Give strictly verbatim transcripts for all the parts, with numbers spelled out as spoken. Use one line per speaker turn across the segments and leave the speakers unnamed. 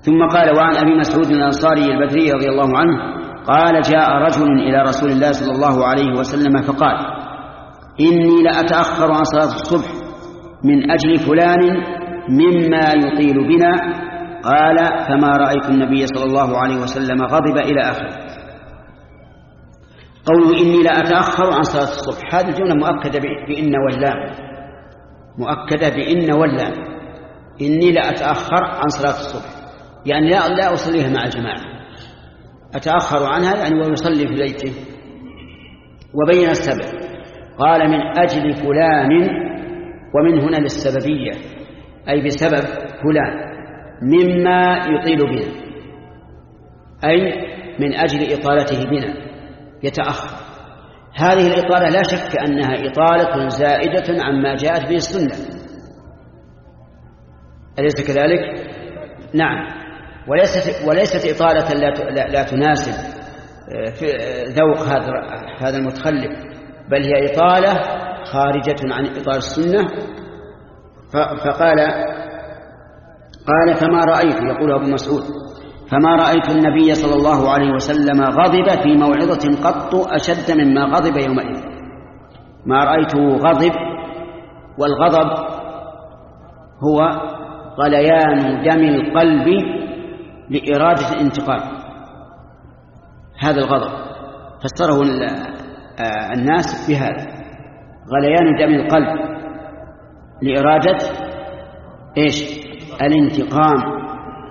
ثم قال: وعن أبي مسعود الأنصاري البدري رضي الله عنه قال: جاء رجل إلى رسول الله صلى الله عليه وسلم فقال: إني لأتأخر عن صلاة الصبح من أجل فلان مما يطيل بنا. قال: فما رأيت النبي صلى الله عليه وسلم غضب إلى آخره. قوله إني لأتأخر عن صلاة الصبح، هذه الجملة مؤكدة بإن واللام، مؤكدة بإن واللام. إني لأتأخر عن صلاة الصبح يعني لا, لا أصليها مع الجماعة، أتأخر عنها يعني ويصلي في بيته. وبين السبب، قال: من أجل فلان، ومن هنا للسببية، أي بسبب فلان، مما يطيل بنا، أي من أجل إطالته بنا يتأخر. هذه الإطالة لا شك أنها إطالة زائدة عما جاءت به السنة، أليس كذلك؟ نعم. وليست, وليست إطالة لا, لا, لا تناسب في ذوق هذا هذا المتخلف، بل هي إطالة خارجة عن إطار السنة. فقال قال: فما رأيت، يقول أبو مسعود، فما رأيت النبي صلى الله عليه وسلم غضب في موعظة قط أشد مما غضب يومئذ. ما رأيته غضب، والغضب هو غليان دم القلب لإرادة الانتقام. هذا الغضب فسره الناس بهذا: غليان دم القلب لإرادة إيش؟ الانتقام.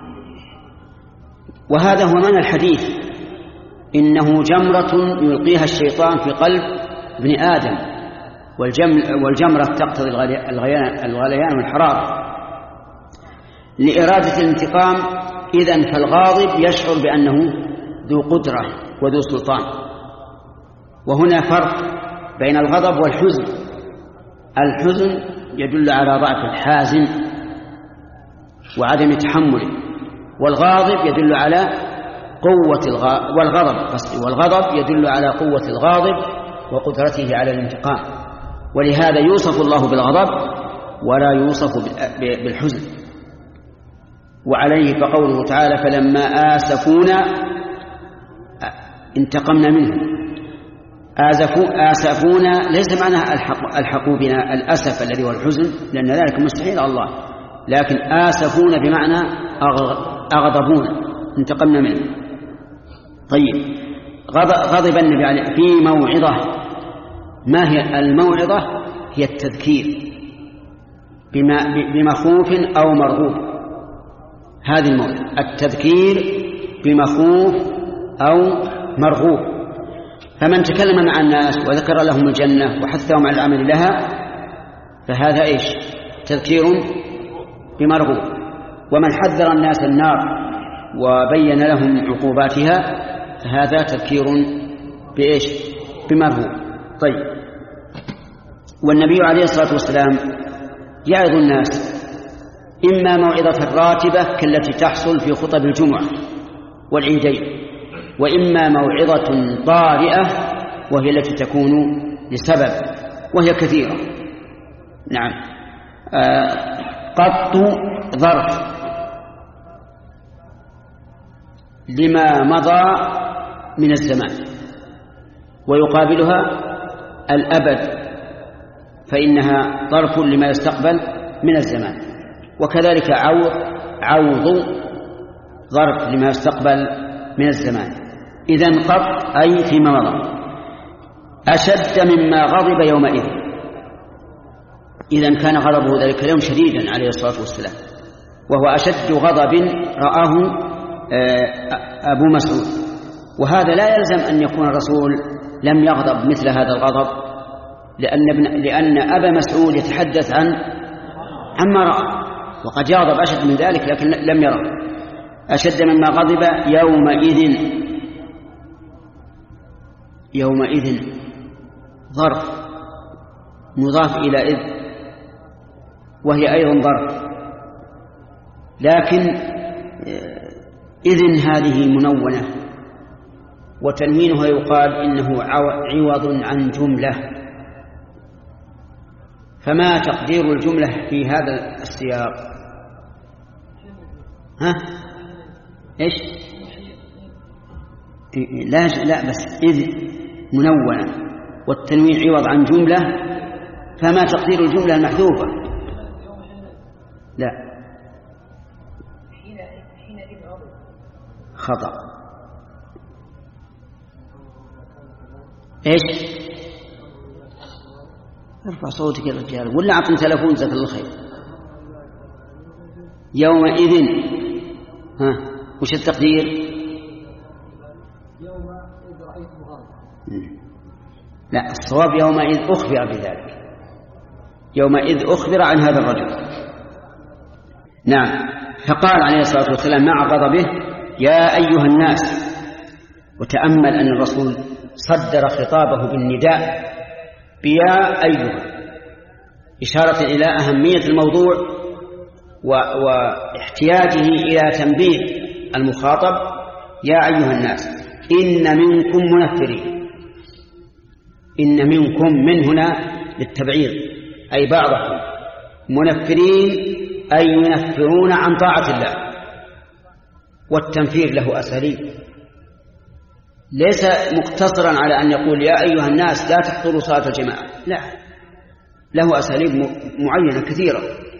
وهذا هو معنى الحديث: إنه جمرة يلقيها الشيطان في قلب ابن آدم، والجمرة تقتضي الغليان والحرارة لإرادة الانتقام. إذن فالغاضب يشعر بأنه ذو قدرة وذو سلطان. وهنا فرق بين الغضب والحزن. الحزن يدل على ضعف الحازم وعدم تحمله، والغاضب يدل على قوة الغضب والغضب قصدي والغضب يدل على قوة الغاضب وقدرته على الانتقام. ولهذا يوصف الله بالغضب ولا يوصف بالحزن. وعليه فقوله تعالى: فلما آسفونا انتقمنا منهم. آسفوا آسفونا ليس معناها الحقوا بنا الأسف الذي هو الحزن، لأن ذلك مستحيل الله، لكن آسفونا بمعنى أغضبونا، انتقمنا منهم. طيب، غضب النبي عليه في موعظة. ما هي الموعظة؟ هي التذكير بمخوف أو مرغوب. هذه الموعظة التذكير بمخوف أو مرغوب. فمن تكلم مع الناس وذكر لهم الجنة وحثهم على العمل لها فهذا إيش؟ تذكير بمرغوب. ومن حذر الناس النار وبين لهم عقوباتها فهذا تذكير بإيش؟ بمرغوب. طيب، والنبي عليه الصلاة والسلام يعظ الناس إما موعظة راتبة كالتي تحصل في خطب الجمعة والعيدين، وإما موعظة طارئة وهي التي تكون لسبب، وهي كثيرة. نعم. آه قط ظرف لما مضى من الزمان، ويقابلها الأبد فإنها ظرف لما يستقبل من الزمان. وكذلك عوض عوض ظرف لما يستقبل من الزمان. إذن قط أي فيما مضى. أشد مما غضب يومئذ، إذن كان غضبه ذلك اليوم شديدا عليه الصلاة والسلام، وهو أشد غضب رآه أبو مسعود. وهذا لا يلزم أن يكون الرسول لم يغضب مثل هذا الغضب، لأن, لأن أبا مسعود يتحدث عن عما رأى، وقد يغضب أشد من ذلك لكن لم يره. أشد مما غضب يومئذ. يومئذ ظرف مضاف إلى إذ، وهي أيضا ظرف، لكن إذن هذه منونة، وتنوينها يقال إنه عوض عن جملة. فما تقدير الجملة في هذا السياق؟ ها؟ إيش؟ لا لا بس إذ منونة والتنوين عوض عن جملة، فما تقدير الجملة المحذوفة؟ لا، خطأ. إيش؟ ارفع صوتك يا رجال ولا أعطني تلفون جزاك الله خير. يومئذ، ها وش التقدير؟
يومئذ رأيت مغاضبا.
لا، الصواب يومئذ أخبر بذلك، يومئذ أخبر عن هذا الرجل. نعم. فقال عليه الصلاة والسلام مع غضبه يا أيها الناس، وتأمل أن الرسول صدر خطابه بالنداء بيا أيها، إشارة إلى أهمية الموضوع واحتياجه إلى تنبيه المخاطب. يا أيها الناس إن منكم منفرين، إن منكم من هنا للتبعيض أي بعضكم، منفرين أي ينفرون عن طاعة الله، والتنفير له أساليب، ليس مقتصرا على أن يقول يا أيها الناس لا تحضروا صلاة الجماعة، لا، له أساليب معينة كثيرة.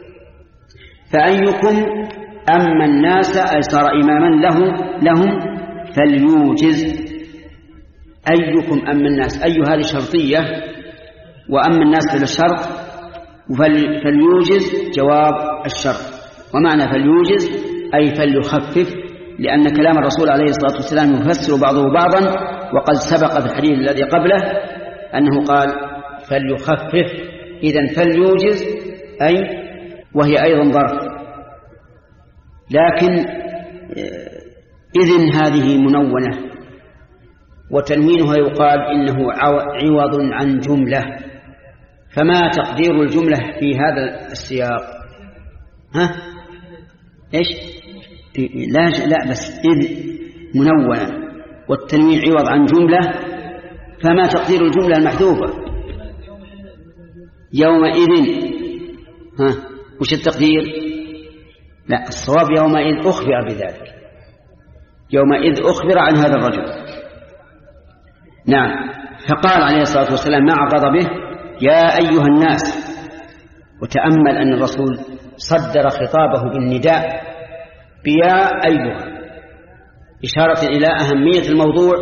فأيكم أما الناس أي صار إماما لهم, لهم فليوجز. أيكم أما الناس، أي هذه شرطية، وأما الناس للشرط، فليوجز جواب الشرط. ومعنى فليوجز أي فليخفف، لأن كلام الرسول عليه الصلاة والسلام يفسر بعضه بعضا، وقد سبق في الحديث الذي قبله أنه قال فليخفف. إذن فليوجز أي وهي أيضا ظرف، لكن إذن هذه منونة، وتنوينها يقال إنه عوض عن جملة، فما تقدير الجملة في هذا السياق؟ ها إيش؟ لا لا بس إذ منونة والتنوين عوض عن جملة، فما تقدير الجملة المحذوفة؟ يومئذ، ها وش التقدير؟ لا، الصواب يومئذ أخبر بذلك، يومئذ أخبر عن هذا الرجل. نعم. فقال عليه الصلاة والسلام مع غضبه يا أيها الناس، وتأمل أن الرسول صدر خطابه بالنداء بيا أيها، إشارة إلى أهمية الموضوع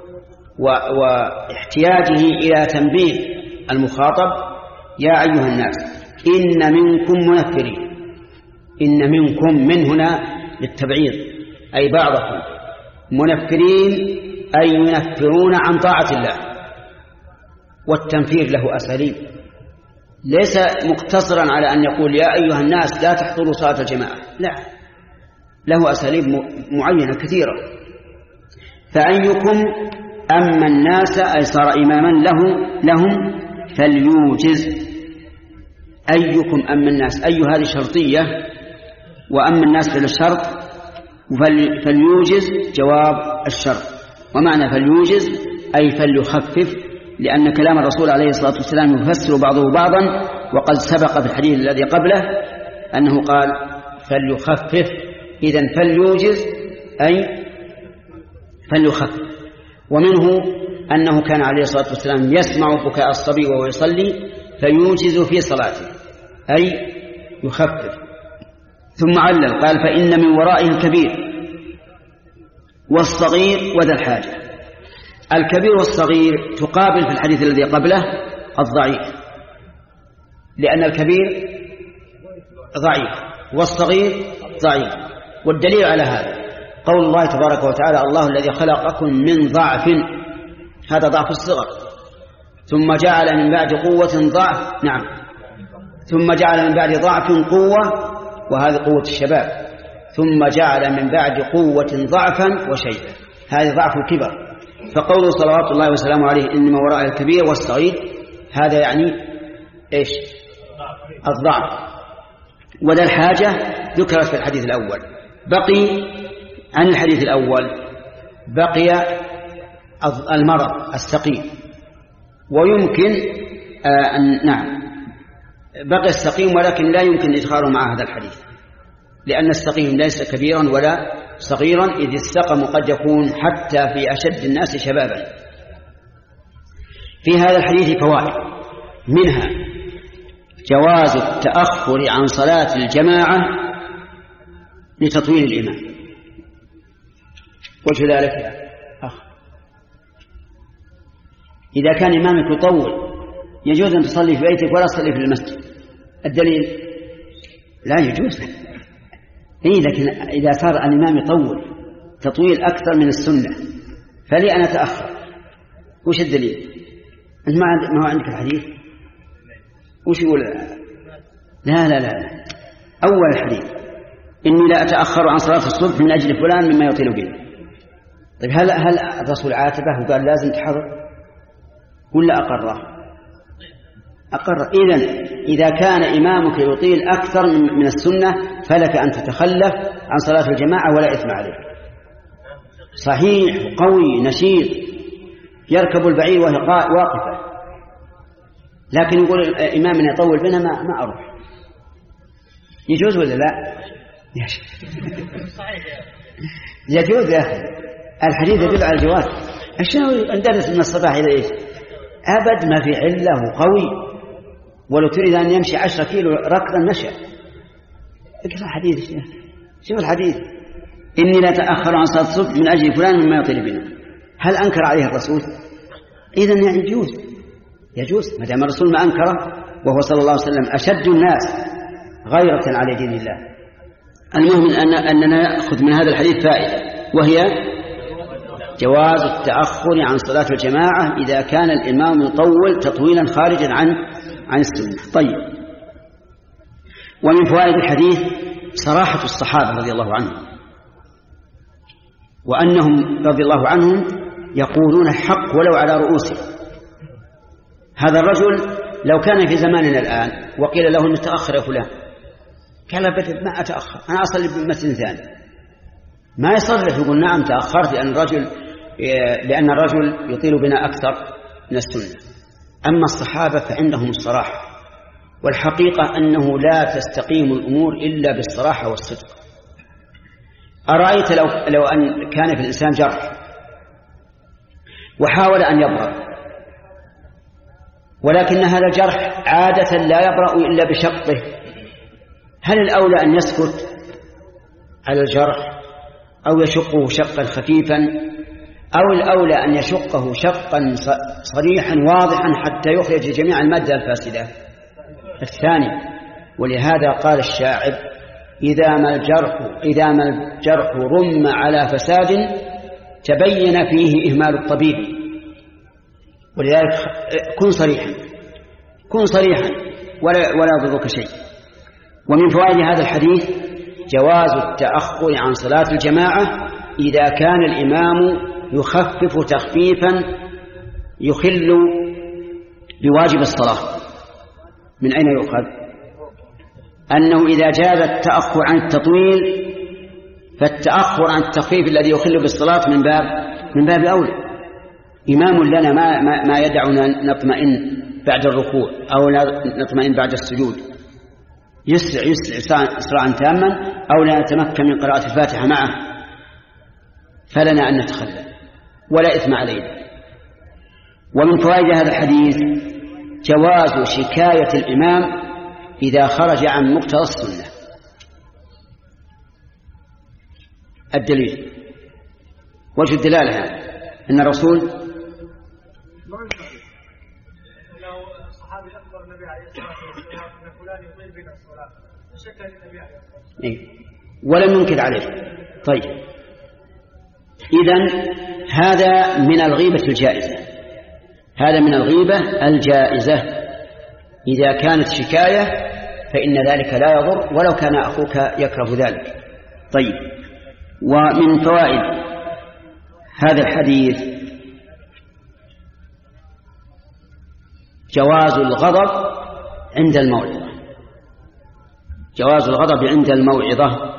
واحتياجه إلى تنبيه المخاطب. يا أيها الناس إن منكم منفرين، إن منكم من هنا للتبعيض أي بعضكم، منفرين أي ينفرون عن طاعة الله، والتنفير له أساليب، ليس مقتصرا على أن يقول يا أيها الناس لا تحضروا صلاة الجماعة، لا، له أساليب معينة كثيرة. فأيكم أما الناس أي صار إماما له لهم فليوجز. أيكم أما الناس، أي هذه شرطية، وأما الناس للشرط، فليوجز جواب الشرط. ومعنى فليوجز أي فليخفف، لأن كلام الرسول عليه الصلاة والسلام يفسر بعضه بعضا، وقد سبق في الحديث الذي قبله أنه قال فليخفف. إذن فليوجز أي فليخفف. ومنه أنه كان عليه الصلاة والسلام يسمع بكاء الصبي وهو يصلي فيوجز في صلاته أي يخفف. ثم علل قال فإن من ورائه الكبير والصغير وذا الحاجة. الكبير والصغير تقابل في الحديث الذي قبله الضعيف، لأن الكبير ضعيف والصغير ضعيف. والدليل على هذا قول الله تبارك وتعالى الله الذي خلقكم من ضعف، هذا ضعف الصغر، ثم جعل من بعد قوة ضعف، نعم، ثم جعل من بعد ضعف قوة، وهذه قوة الشباب، ثم جعل من بعد قوة ضعفا وشيبا، هذا ضعف الكبر. فقوله صلوات الله وسلامه عليه إنما وراء الكبير والصغير، هذا يعني إيش؟ الضعف. وذا الحاجة ذكرت في الحديث الأول. بقي عن الحديث الأول بقي المرض السقيم، ويمكن أن نعم بقي السقيم، ولكن لا يمكن إدخاله مع هذا الحديث، لأن السقيم ليس كبيرا ولا صغيرا، إذ السقم قد يكون حتى في أشد الناس شبابا. في هذا الحديث فوائد، منها جواز التأخر عن صلاة الجماعة لتطويل الإمام. وجه ذلك أخ إذا كان إمامك يطول يجوز أن تصلي في بيتك ولا تصلي في المسجد. الدليل لا يجوز. إيه، لكن إذا صار الإمام يطول تطويل أكثر من السنة فلي أنا أتأخر. وش الدليل؟ أنت ما هو عندك الحديث؟ وش يقول؟ لا لا لا أول الحديث إني لا أتأخر عن صلاة الصبح من أجل فلان مما يطيل به. طيب هل هل الرسول عاتبه وقال لازم تحضر ولا أقره؟ أقر. إذن إذا كان إمامك يطيل أكثر من السنة فلك أن تتخلف عن صلاة الجماعة ولا إثم عليك. صحيح قوي نشيط يركب البعير وهي واقفة، لكن يقول إمامنا يطول بنا ما, ما أروح. يجوز ولا لا؟ يجوز يا أخي، الحديث يدل على الجواز. الشنو ندرس من الصباح إلى إيش؟ أبد ما في علة وقوي، ولو تريد أن يمشي عشرة كيلو ركضا مشى. اقرأ الحديث. شوف الحديث إني لا تأخر عن صلاة الصبح من أجل فلان مما يطيل بنا. هل أنكر عليه الرسول؟ إذن يجوز يجوز ما دام الرسول ما أنكره، وهو صلى الله عليه وسلم أشد الناس غيرة على دين الله. المهم أن أننا نأخذ من هذا الحديث فائدة، وهي جواز التأخر عن صلاة الجماعة إذا كان الإمام يطول تطويلا خارجا عن عن السنة. طيب، ومن فوائد الحديث صراحة الصحابة رضي الله عنهم، وأنهم رضي الله عنهم يقولون الحق ولو على رؤوسهم. هذا الرجل لو كان في زماننا الآن وقيل له نتأخر يا فلان قال بدل ما أتأخر أنا أصلي بمسجد ثاني، ما يصرف يقول نعم تأخرت لأن الرجل لأن الرجل يطيل بنا أكثر من السنة. أما الصحابة فعندهم الصراحة، والحقيقة أنه لا تستقيم الأمور إلا بالصراحة والصدق. أرأيت لو, لو أن كان في الإنسان جرح وحاول أن يبرأ، ولكن هذا الجرح عادة لا يبرأ إلا بشقه، هل الأولى أن يسكت على الجرح أو يشقه شقا خفيفا، أو الأولى أن يشقه شقا صريحا واضحا حتى يخرج جميع المادة الفاسدة؟ الثاني. ولهذا قال الشاعر إذا ما الجرح إذا ما الجرح رم على فساد تبين فيه إهمال الطبيب. ولذلك كن صريحا كن صريحا ولا ولا يضرك شيء. ومن فوائد هذا الحديث جواز التأخر عن صلاة الجماعة إذا كان الإمام يخفف تخفيفا يخل بواجب الصلاة. من أين يؤخذ؟ أنه إذا جاز التأخر عن التطويل فالتأخر عن التخفيف الذي يخل بالصلاة من باب من باب أولى. إمام لنا ما, ما, ما يدعنا نطمئن بعد الركوع أو نطمئن بعد السجود، يسرع يسرع إسراعا تاما، أو لا نتمكن من قراءة الفاتحة معه، فلنا أن نتخلى ولا إثم علينا. ومن فوائد هذا الحديث جواز شكاية الإمام إذا خرج عن مقتضى السنة. الدليل وجه الدلالة أن الرسول ولم ينكر عليه. طيب، إذن هذا من الغيبة الجائزة، هذا من الغيبة الجائزة. إذا كانت شكاية فإن ذلك لا يضر ولو كان أخوك يكره ذلك. طيب، ومن فوائد هذا الحديث جواز الغضب عند الموعظة، جواز الغضب عند الموعظة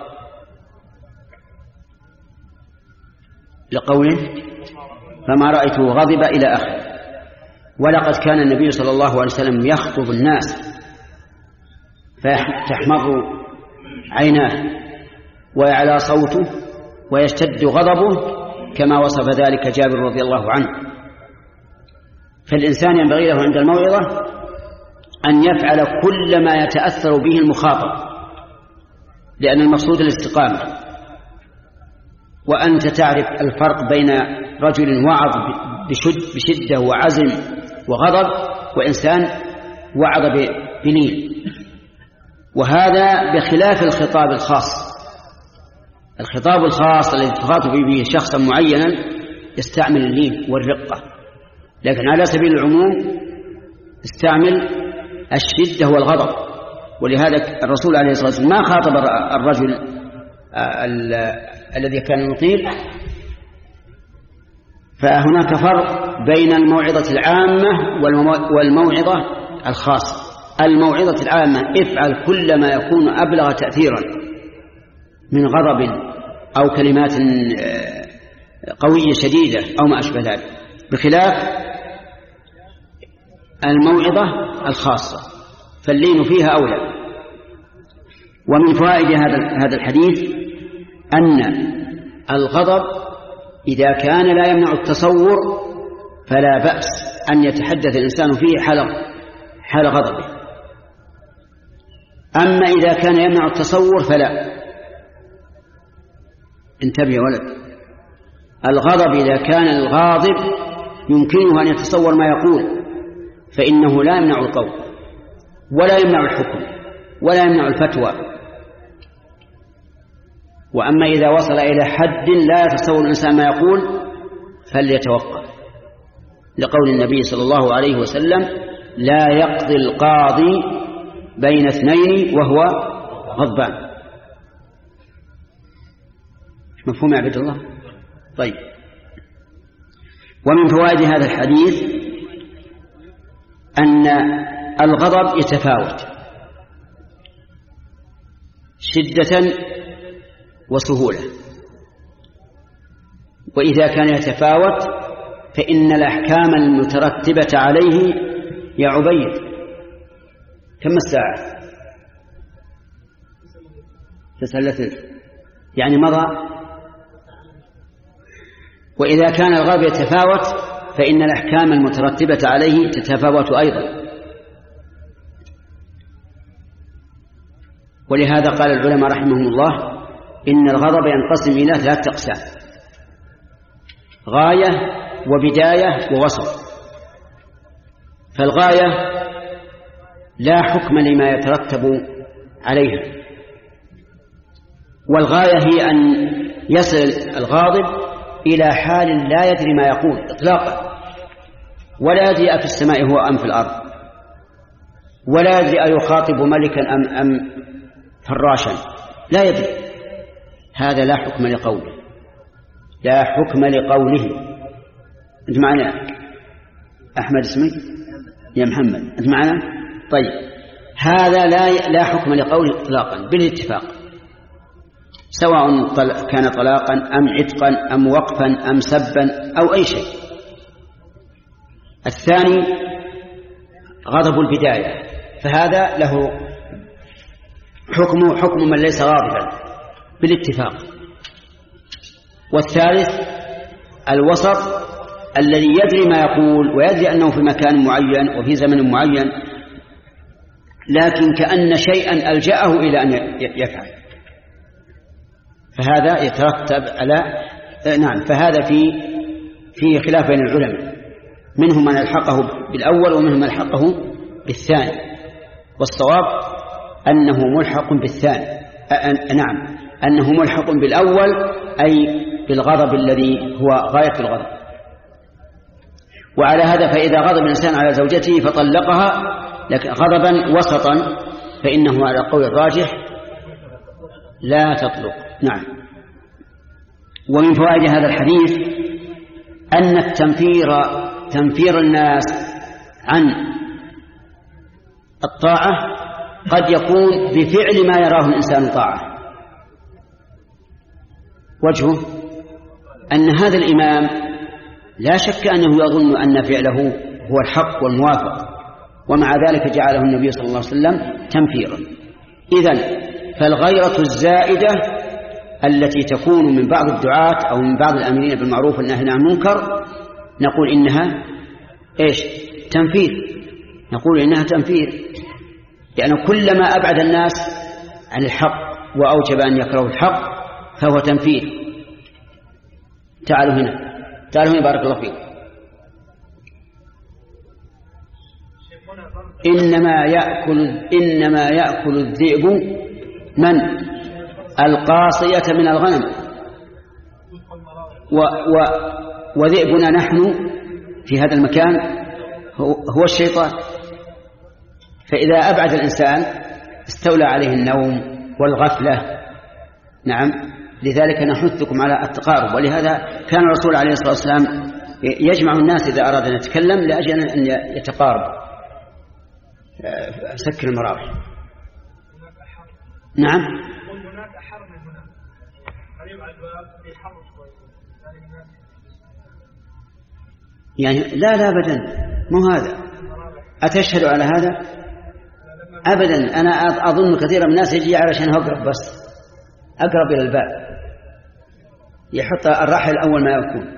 لقوله فما رأيته غضب إلى آخره. ولقد كان النبي صلى الله عليه وسلم يخطب الناس فتحمر عيناه ويعلى صوته ويشتد غضبه كما وصف ذلك جابر رضي الله عنه. فالإنسان ينبغي له عند الموعظة أن يفعل كل ما يتأثر به المخاطب، لأن المقصود الاستقامة. وأنت تعرف الفرق بين رجل وعظ بشد بشدة وعزم وغضب وإنسان وعظ بلين، وهذا بخلاف الخطاب الخاص. الخطاب الخاص الذي تخاطب به شخصا معينا يستعمل اللين والرقة، لكن على سبيل العموم استعمل الشدة والغضب. ولهذا الرسول عليه الصلاة والسلام ما خاطب الرجل الذي كان يطيل. فهناك فرق بين الموعظة العامة والموعظة الخاصة. الموعظة العامة افعل كل ما يكون أبلغ تأثيرا من غضب أو كلمات قوية شديدة أو ما أشبه ذلك، بخلاف الموعظة الخاصة فاللين فيها أولى. ومن فوائد هذا الحديث أن الغضب إذا كان لا يمنع التصور فلا بأس أن يتحدث الإنسان فيه حال حال غضبه. أما إذا كان يمنع التصور فلا. انتبه يا ولد، الغضب إذا كان الغاضب يمكنه أن يتصور ما يقول فإنه لا يمنع القول ولا يمنع الحكم ولا يمنع الفتوى. وأما إذا وصل إلى حد لا يتصور الإنسان ما يقول فليتوقف، لقول النبي صلى الله عليه وسلم: لا يقضي القاضي بين اثنين وهو غضبان. مفهوم يا عبد الله؟ طيب. ومن فوائد هذا الحديث أن الغضب يتفاوت شدة وسهولة، وإذا كان يتفاوت فإن الأحكام المترتبة عليه يا عبيد كم الساعة؟ تسلت يعني مضى. وإذا كان الغضب يتفاوت فإن الأحكام المترتبة عليه تتفاوت أيضا. ولهذا قال العلماء رحمهم الله: إن الغضب ينقسم إلى ثلاثة أقسام: غاية وبداية ووسط. فالغاية لا حكم لما يترتب عليها، والغاية هي أن يصل الغاضب إلى حال لا يدري ما يقول إطلاقا، ولا يدري أفي السماء هو أم في الأرض، ولا يدري أيخاطب ملكا أم, أم فراشا، لا يدري. هذا لا حكم لقوله، لا حكم لقوله. أنت معنا أحمد اسمك يا محمد؟ أنت معنا؟ طيب، هذا لا لا حكم لقوله إطلاقا بالاتفاق، سواء كان طلاقا أم عتقا أم وقفا أم سبا أو أي شيء. الثاني غضب البداية، فهذا له حكم حكم من ليس غاضبا بالاتفاق. والثالث الوسط الذي يدري ما يقول ويدري أنه في مكان معين وفي زمن معين، لكن كأن شيئا ألجأه إلى أن يفعل، فهذا يترتب على نعم فهذا في في خلاف بين العلماء، منهم من الحقه بالأول ومنهم من الحقه بالثاني، والصواب أنه ملحق بالثاني. نعم أنه ملحق بالأول، أي بالغضب الذي هو غاية الغضب. وعلى هذا فإذا غضب الإنسان على زوجته فطلقها لكن غضبا وسطا فإنه على قول الراجح لا تطلق. نعم. ومن فوائد هذا الحديث أن التنفير تنفير الناس عن الطاعة قد يكون بفعل ما يراه الإنسان طاعة. وجهه أن هذا الإمام لا شك أنه يظن أن فعله هو الحق والموافق، ومع ذلك جعله النبي صلى الله عليه وسلم تنفيرا. إذن فالغيرة الزائدة التي تكون من بعض الدعاة أو من بعض الآمرين بالمعروف والناهين عن المنكر نقول إنها إيش؟ تنفير. نقول إنها تنفير، لأن يعني كلما أبعد الناس عن الحق وأوجب أن يكرهوا الحق فهو تنفير. تعالوا هنا، تعالوا هنا بارك الله فيكم. إنما يأكل إنما يأكل الذئب من القاصية من الغنم، و و وذئبنا نحن في هذا المكان هو, هو الشيطان. فإذا أبعد الإنسان استولى عليه النوم والغفلة. نعم، لذلك نحثكم على التقارب. ولهذا كان الرسول عليه الصلاة والسلام يجمع الناس إذا أراد أن يتكلم لأجل أن يتقارب. سكر المراوح. نعم.
هناك حر من هنا قريب على الباب في حر شوي
يعني لا لا أبدا، مو هذا. أتشهد على هذا؟ أبدا. أنا أظن كثير من الناس يجي علشان أقرب، بس أقرب إلى الباب، يحط الرحل أول ما يكون.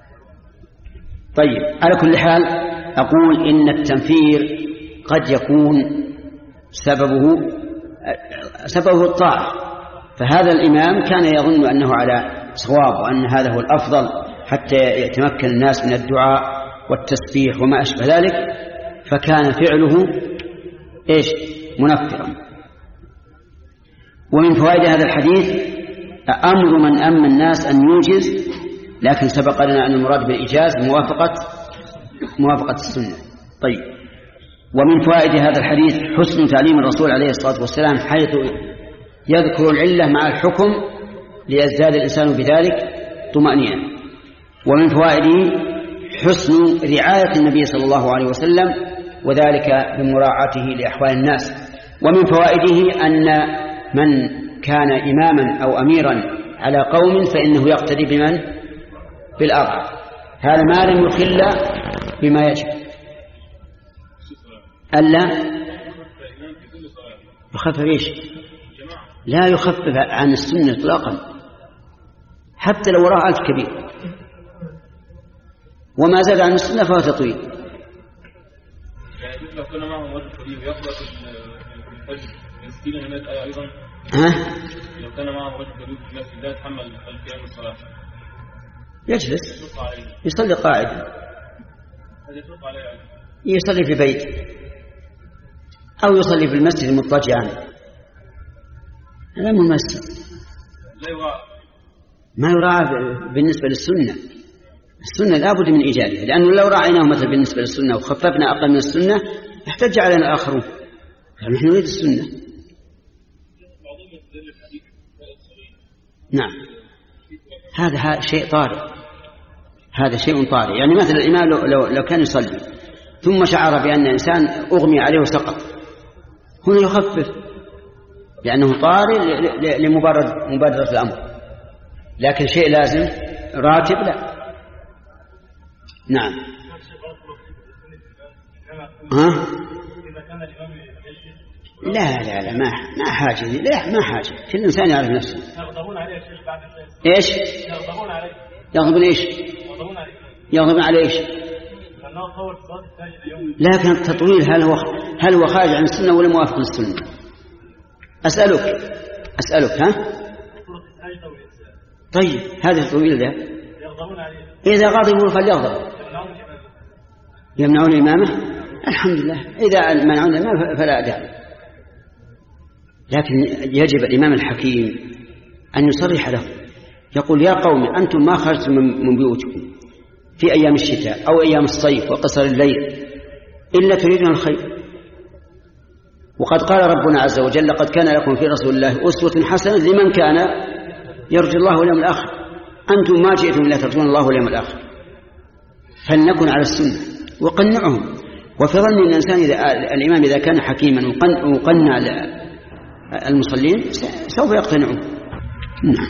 طيب، على كل حال أقول إن التنفير قد يكون سببه سببه الطاعة. فهذا الإمام كان يظن أنه على صواب وأن هذا هو الأفضل حتى يتمكن الناس من الدعاء والتسبيح وما أشبه ذلك، فكان فعله إيش؟ منفرا. ومن فوائد هذا الحديث أمر من أم الناس أن يوجز، لكن سبق لنا أن المراد بالإيجاز موافقة موافقة السنة. طيب، ومن فوائد هذا الحديث حسن تعليم الرسول عليه الصلاة والسلام حيث يذكر العلة مع الحكم ليزداد الإنسان بذلك طمأنينة. ومن فوائده حسن رعاية النبي صلى الله عليه وسلم وذلك بمراعاته لأحوال الناس. ومن فوائده أن من كان إماما أو أميرا على قوم فإنه يقتدي بمن؟ بالأضعف، هذا ما لم يخل بما يجب. ألا يخفف إيش؟ لا يخفف عن السنة إطلاقا، حتى لو رأى ألف كبير، وما زاد عن السنة فهو تطويل.
يعني لو كان معه رجل كبير يقرأ الفجر يستيل هناك آية أيضا.
ها؟
لو كان معه رجل كبير في المسجد لا يتحمل القيام الصلاة
يجلس يصلي قاعدا، يصلي في بيته أو يصلي في المسجد مضطجعا. هذا مو مسجد، ما يراعى بالنسبة للسنة. السنة لا بد من إيجادها، لأنه لو راعيناه مثلا بالنسبة للسنة وخففنا أقل من السنة احتج علينا الآخرون، فنحن نريد السنة. نعم، هذا شيء طارئ، هذا شيء طارئ. يعني مثلا الإمام لو, لو, لو كان يصلي ثم شعر بأن إنسان أغمي عليه وسقط، هنا يخفف لأنه طارئ لمبادرة الأمر، لكن شيء لازم راتب لا. نعم. ها؟ لا لا لا ما ما حاجة، لا ما حاجة، كل إنسان يعرف نفسه.
يغضبون عليه بعد
إيش؟
يغضبون عليه.
يغضبون إيش؟
يغضبون عليه.
يغضبون عليه إيش؟ لكن التطويل هل هو هل هو خارج عن السنة ولا موافق للسنة؟ أسألك أسألك ها؟ طيب هذا التطويل ده إذا غضبوا فليغضب، يمنعون إمامه الحمد لله، إذا منعون الإمام فلا داعي. لكن يجب الإمام الحكيم أن يصرح له، يقول يا قوم أنتم ما خرجتم من بيوتكم في أيام الشتاء أو أيام الصيف وقصر الليل إلا تريدون الخير، وقد قال ربنا عز وجل قد كان لكم في رسول الله أسوة حسنة لمن كان يرجو الله واليوم الآخر. أنتم ما جئتم إلا ترجون الله واليوم الآخر، فلنكن على السنة وقنعهم. وفي ظن الإنسان إذا الإمام إذا كان حكيما وقنع المصلين سوف يقتنعون. نعم.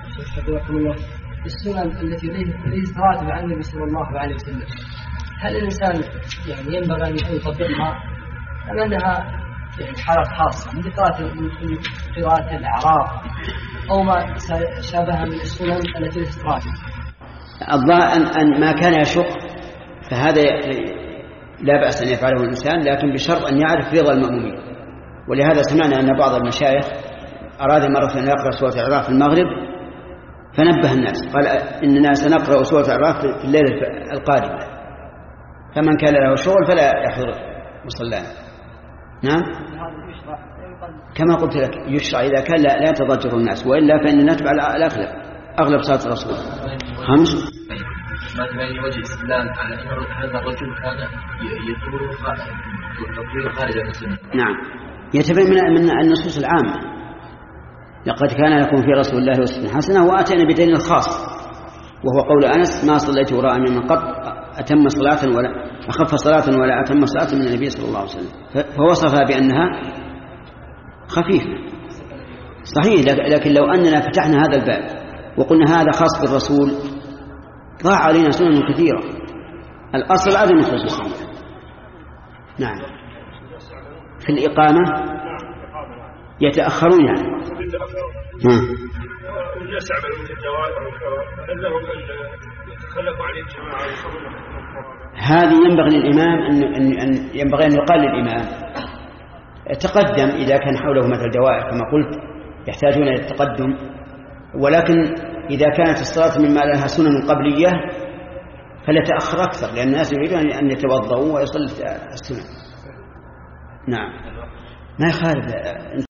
السنن التي ليست راتبة عن النبي صلى الله عليه وسلم، هل الإنسان يعني ينبغي أن يطبقها أم أنها يعني حالات خاصة من قراءة قراءة الأعراف أو ما شابه من السنن التي تتراجع؟
الظاهر أن ما كان يشق فهذا لا بأس أن يفعله الإنسان، لكن بشرط أن يعرف رضا المأمومين. ولهذا سمعنا أن بعض المشايخ أراد مرة أن يقرأ سورة الأعراف في المغرب فنبه الناس، قال إننا سنقرأ سورة الأعراف في الليلة القادمة، فمن كان له شغل فلا يحضر مصلانا. نعم كما قلت لك يشرع إذا كان لا, لا تضجر الناس، وإلا فإن نتبع الأغلب أغلب صلاة الرسول. خمس
ما تبين وجه الاستدلال على أن هذا الرجل كان يطول خارج السنة.
نعم يتبين من النصوص العامة، لقد كان لكم في رسول الله أسوة حسنة، وأتينا بدليل الخاص وهو قول أنس ما صليت وراء من قط أتم صلاة ولا أخف صلاة ولا أتم صلاة من النبي صلى الله عليه وسلم، فوصفها بأنها خفيفة. صحيح، لكن لو أننا فتحنا هذا الباب وقلنا هذا خاص بالرسول ضاع علينا سنن كثيرة. الأصل عدم الخصوصية. نعم في الإقامة يتأخرون يعني. نعم هذه ينبغي للإمام أن ينبغي أن يقال للإمام تقدم إذا كان حوله مثل دوائر كما قلت يحتاجون إلى التقدم، ولكن إذا كانت الصلاة مما لها سنن قبلية فليتأخر أكثر، لأن الناس يريدون أن يتوضأوا ويصلوا السنن. نعم ما يخالف.